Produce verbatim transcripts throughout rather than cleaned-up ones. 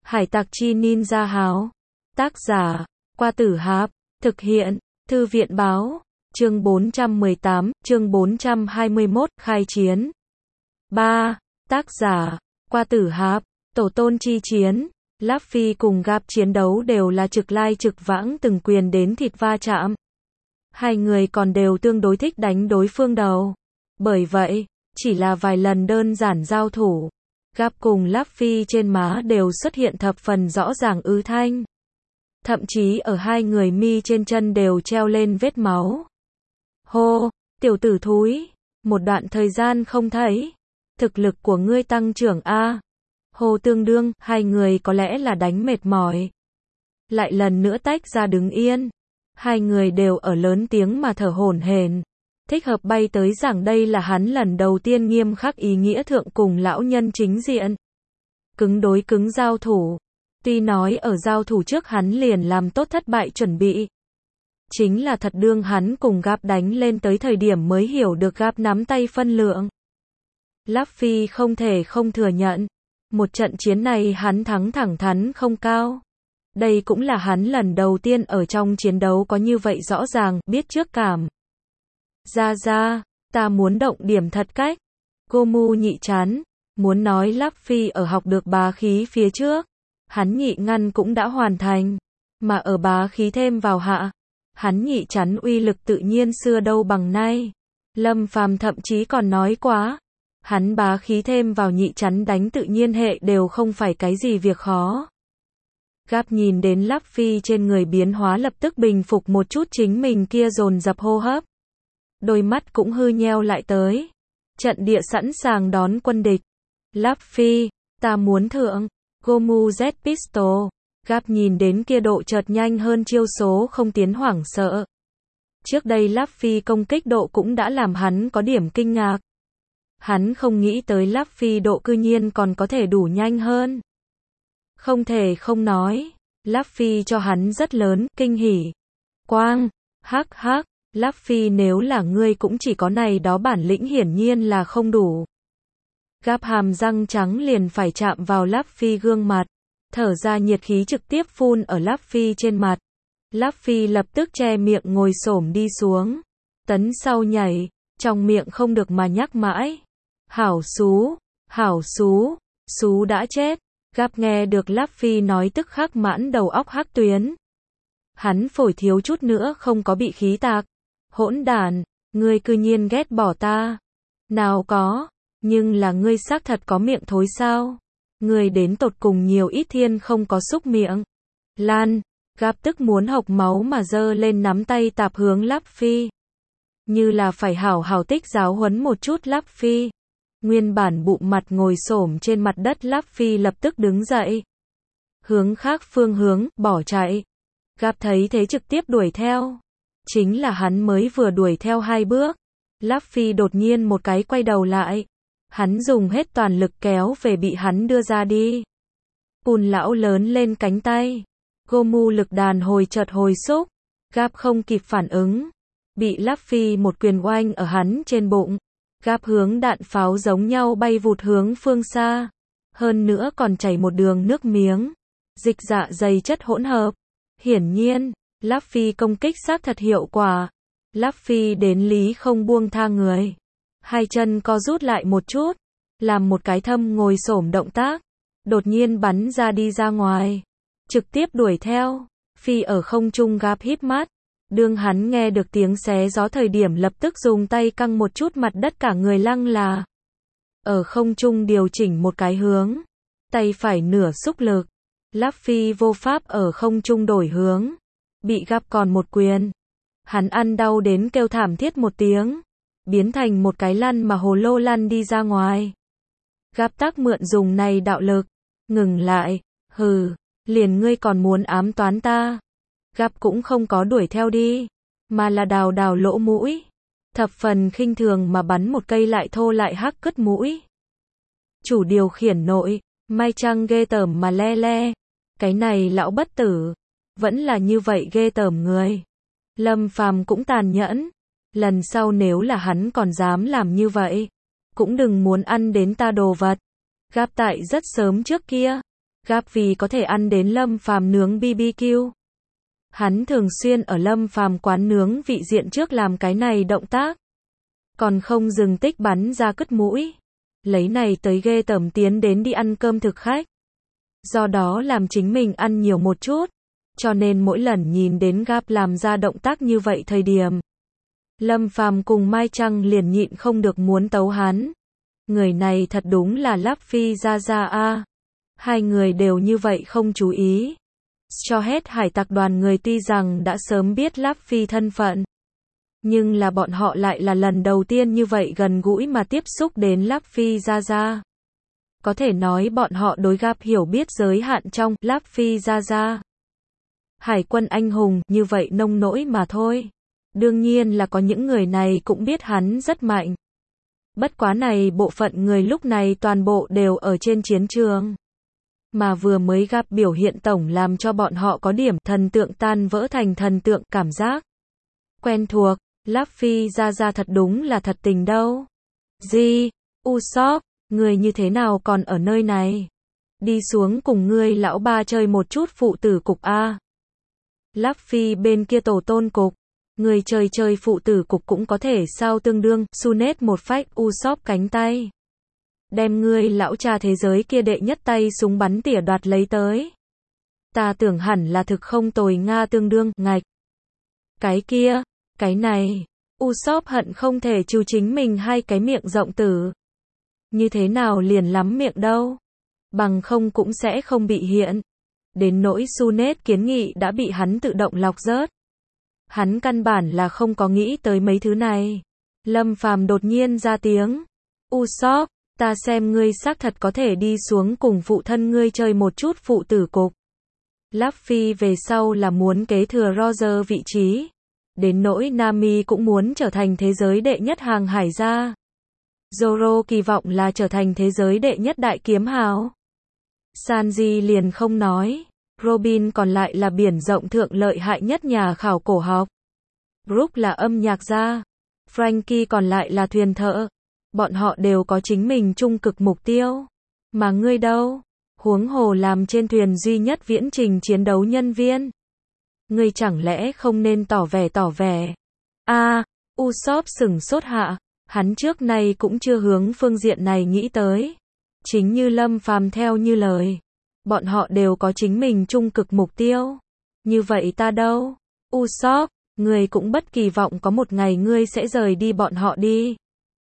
Hải tặc chi ninja háo. Tác giả, Qua Tử Hạp. Thực hiện, Thư viện báo. Chương bốn trăm mười tám, chương bốn trăm hai mươi mốt, khai chiến. ba. Tác giả, Qua Tử Hạp. Tổ tôn chi chiến. Luffy cùng Garp chiến đấu đều là trực lai trực vãng, từng quyền đến thịt va chạm. Hai người còn đều tương đối thích đánh đối phương đầu. Bởi vậy, chỉ là vài lần đơn giản giao thủ, Garp cùng Luffy trên má đều xuất hiện thập phần rõ ràng ứ thanh. Thậm chí ở hai người mi trên chân đều treo lên vết máu. Hô, tiểu tử thúi, một đoạn thời gian không thấy, thực lực của ngươi tăng trưởng a. Hô tương đương, hai người có lẽ là đánh mệt mỏi. Lại lần nữa tách ra đứng yên. Hai người đều ở lớn tiếng mà thở hổn hển. Thích Hợp bay tới rằng đây là hắn lần đầu tiên nghiêm khắc ý nghĩa thượng cùng lão nhân chính diện. Cứng đối cứng giao thủ. Tuy nói ở giao thủ trước hắn liền làm tốt thất bại chuẩn bị. Chính là thật đương hắn cùng Garp đánh lên tới thời điểm mới hiểu được Garp nắm tay phân lượng. Luffy không thể không thừa nhận. Một trận chiến này hắn thắng thẳng thắn không cao. Đây cũng là hắn lần đầu tiên ở trong chiến đấu có như vậy rõ ràng, biết trước cảm. Ra ra, ta muốn động điểm thật cách. Gomu nhị chán, muốn nói Luffy ở học được bá khí phía trước. Hắn nhị ngăn cũng đã hoàn thành. Mà ở bá khí thêm vào hạ. Hắn nhị chắn uy lực tự nhiên xưa đâu bằng nay. Lâm Phàm thậm chí còn nói quá. Hắn bá khí thêm vào nhị chắn đánh tự nhiên hệ đều không phải cái gì việc khó. Garp nhìn đến Luffy trên người biến hóa lập tức bình phục một chút chính mình kia dồn dập hô hấp. Đôi mắt cũng hư nheo lại tới. Trận địa sẵn sàng đón quân địch. Luffy, ta muốn thượng. Gomu Z Pistol. Garp nhìn đến kia độ chợt nhanh hơn chiêu số không tiến hoảng sợ. Trước đây Luffy công kích độ cũng đã làm hắn có điểm kinh ngạc. Hắn không nghĩ tới Luffy độ cư nhiên còn có thể đủ nhanh hơn. Không thể không nói, Luffy cho hắn rất lớn kinh hỉ. Quang, hắc hắc, Luffy nếu là ngươi cũng chỉ có này đó bản lĩnh hiển nhiên là không đủ. Garp hàm răng trắng liền phải chạm vào Luffy gương mặt, thở ra nhiệt khí trực tiếp phun ở Luffy trên mặt. Luffy lập tức che miệng ngồi xổm đi xuống, tấn sau nhảy, trong miệng không được mà nhắc mãi. Hảo xú, hảo xú, xú đã chết. Garp nghe được Luffy nói tức khắc mãn đầu óc hắc tuyến. Hắn phổi thiếu chút nữa không có bị khí tạc. Hỗn đản, ngươi cư nhiên ghét bỏ ta. Nào có, nhưng là ngươi xác thật có miệng thối sao? Ngươi đến tột cùng nhiều ít thiên không có xúc miệng. Lan, Garp tức muốn hộc máu mà giơ lên nắm tay tạp hướng Luffy. Như là phải hảo hảo tích giáo huấn một chút Luffy. Nguyên bản bụng mặt ngồi xổm trên mặt đất Luffy lập tức đứng dậy. Hướng khác phương hướng, bỏ chạy. Garp thấy thế trực tiếp đuổi theo. Chính là hắn mới vừa đuổi theo hai bước. Luffy đột nhiên một cái quay đầu lại. Hắn dùng hết toàn lực kéo về bị hắn đưa ra đi. Cùn lão lớn lên cánh tay. Gomu lực đàn hồi chợt hồi xúc. Garp không kịp phản ứng. Bị Luffy một quyền oanh ở hắn trên bụng. Garp hướng đạn pháo giống nhau bay vụt hướng phương xa. Hơn nữa còn chảy một đường nước miếng. Dịch dạ dày chất hỗn hợp. Hiển nhiên, Luffy công kích xác thật hiệu quả. Luffy đến lý không buông tha người. Hai chân co rút lại một chút. Làm một cái thâm ngồi xổm động tác. Đột nhiên bắn ra đi ra ngoài. Trực tiếp đuổi theo. Phi ở không trung Garp híp mắt. Đương hắn nghe được tiếng xé gió thời điểm lập tức dùng tay căng một chút mặt đất cả người lăng là. Ở không trung điều chỉnh một cái hướng. Tay phải nửa xúc lực. Luffy vô pháp ở không trung đổi hướng. Bị Garp còn một quyền. Hắn ăn đau đến kêu thảm thiết một tiếng. Biến thành một cái lăn mà hồ lô lăn đi ra ngoài. Garp tác mượn dùng này đạo lực. Ngừng lại. Hừ, liền ngươi còn muốn ám toán ta. Garp cũng không có đuổi theo đi, mà là đào đào lỗ mũi. Thập phần khinh thường mà bắn một cây lại thô lại hắc cất mũi. Chủ điều khiển nội, Mai Trăng ghê tởm mà le le. Cái này lão bất tử, vẫn là như vậy ghê tởm người. Lâm Phàm cũng tàn nhẫn. Lần sau nếu là hắn còn dám làm như vậy, cũng đừng muốn ăn đến ta đồ vật. Garp tại rất sớm trước kia, Gap vì có thể ăn đến Lâm Phàm nướng bê bê kiu. Hắn thường xuyên ở Lâm Phàm quán nướng vị diện trước làm cái này động tác. Còn không dừng tích bắn ra cứt mũi. Lấy này tới ghê tởm tiến đến đi ăn cơm thực khách. Do đó làm chính mình ăn nhiều một chút. Cho nên mỗi lần nhìn đến Gap làm ra động tác như vậy thời điểm. Lâm Phàm cùng Mai Trăng liền nhịn không được muốn tấu hắn. Người này thật đúng là Láp Phi ra ra a. Hai người đều như vậy không chú ý. Cho hết hải tặc đoàn người tuy rằng đã sớm biết Láp Phi thân phận. Nhưng là bọn họ lại là lần đầu tiên như vậy gần gũi mà tiếp xúc đến Láp Phi ra ra. Có thể nói bọn họ đối Gap hiểu biết giới hạn trong Láp Phi ra ra. Hải quân anh hùng như vậy nông nỗi mà thôi. Đương nhiên là có những người này cũng biết hắn rất mạnh. Bất quá này bộ phận người lúc này toàn bộ đều ở trên chiến trường. Mà vừa mới gặp biểu hiện tổng làm cho bọn họ có điểm thần tượng tan vỡ thành thần tượng cảm giác. Quen thuộc, Láp Phi ra ra thật đúng là thật tình đâu. Gì, Usopp, người như thế nào còn ở nơi này? Đi xuống cùng ngươi lão ba chơi một chút phụ tử cục a. Láp Phi bên kia tổ tôn cục. Người chơi chơi phụ tử cục cũng có thể sao tương đương, Sunet một phách Usopp cánh tay. Đem ngươi lão cha thế giới kia đệ nhất tay súng bắn tỉa đoạt lấy tới. Ta tưởng hẳn là thực không tồi Nga tương đương, ngạch. Cái kia, cái này, Usopp hận không thể chu chính mình hai cái miệng rộng tử. Như thế nào liền lắm miệng đâu. Bằng không cũng sẽ không bị hiện. Đến nỗi Sunet kiến nghị đã bị hắn tự động lọc rớt. Hắn căn bản là không có nghĩ tới mấy thứ này. Lâm Phàm đột nhiên ra tiếng. Usopp, ta xem ngươi xác thật có thể đi xuống cùng phụ thân ngươi chơi một chút phụ tử cục. Láp Phi về sau là muốn kế thừa Roger vị trí. Đến nỗi Nami cũng muốn trở thành thế giới đệ nhất hàng hải gia. Zoro kỳ vọng là trở thành thế giới đệ nhất đại kiếm hào. Sanji liền không nói. Robin còn lại là biển rộng thượng lợi hại nhất nhà khảo cổ học. Brook là âm nhạc gia. Frankie còn lại là thuyền thợ. Bọn họ đều có chính mình chung cực mục tiêu. Mà ngươi đâu? Huống hồ làm trên thuyền duy nhất viễn trình chiến đấu nhân viên. Ngươi chẳng lẽ không nên tỏ vẻ tỏ vẻ. A, à, Usopp sửng sốt hạ. Hắn trước nay cũng chưa hướng phương diện này nghĩ tới. Chính như Lâm Phàm theo như lời. Bọn họ đều có chính mình chung cực mục tiêu. Như vậy ta đâu? Usopp, ngươi cũng bất kỳ vọng có một ngày ngươi sẽ rời đi bọn họ đi.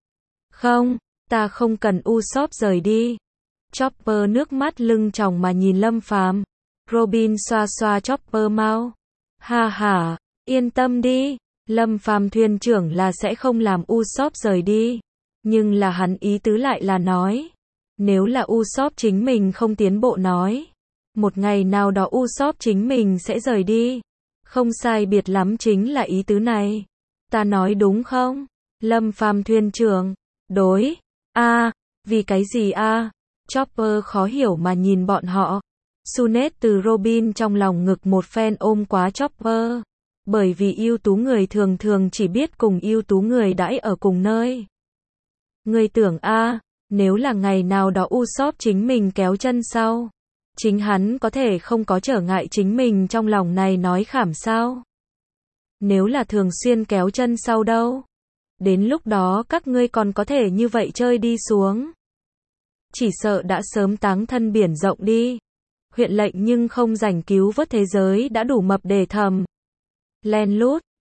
Không, ta không cần Usopp rời đi. Chopper nước mắt lưng tròng mà nhìn Lâm Phàm. Robin xoa xoa Chopper mau. Ha ha, yên tâm đi. Lâm Phàm thuyền trưởng là sẽ không làm Usopp rời đi. Nhưng là hắn ý tứ lại là nói. Nếu là Usopp chính mình không tiến bộ nói. Một ngày nào đó Usopp chính mình sẽ rời đi. Không sai biệt lắm chính là ý tứ này. Ta nói đúng không? Lâm Phàm thuyền trưởng. Đối. A, à, vì cái gì a? À? Chopper khó hiểu mà nhìn bọn họ. Sunet từ Robin trong lòng ngực một phen ôm quá Chopper. Bởi vì ưu tú người thường thường chỉ biết cùng ưu tú người đãi ở cùng nơi. Người tưởng a, à, nếu là ngày nào đó Usopp chính mình kéo chân sau. Chính hắn có thể không có trở ngại chính mình trong lòng này nói khảm sao? Nếu là thường xuyên kéo chân sau đâu? Đến lúc đó các ngươi còn có thể như vậy chơi đi xuống. Chỉ sợ đã sớm táng thân biển rộng đi. Huyện lệnh nhưng không rảnh cứu vớt thế giới đã đủ mập để thầm. Len lút,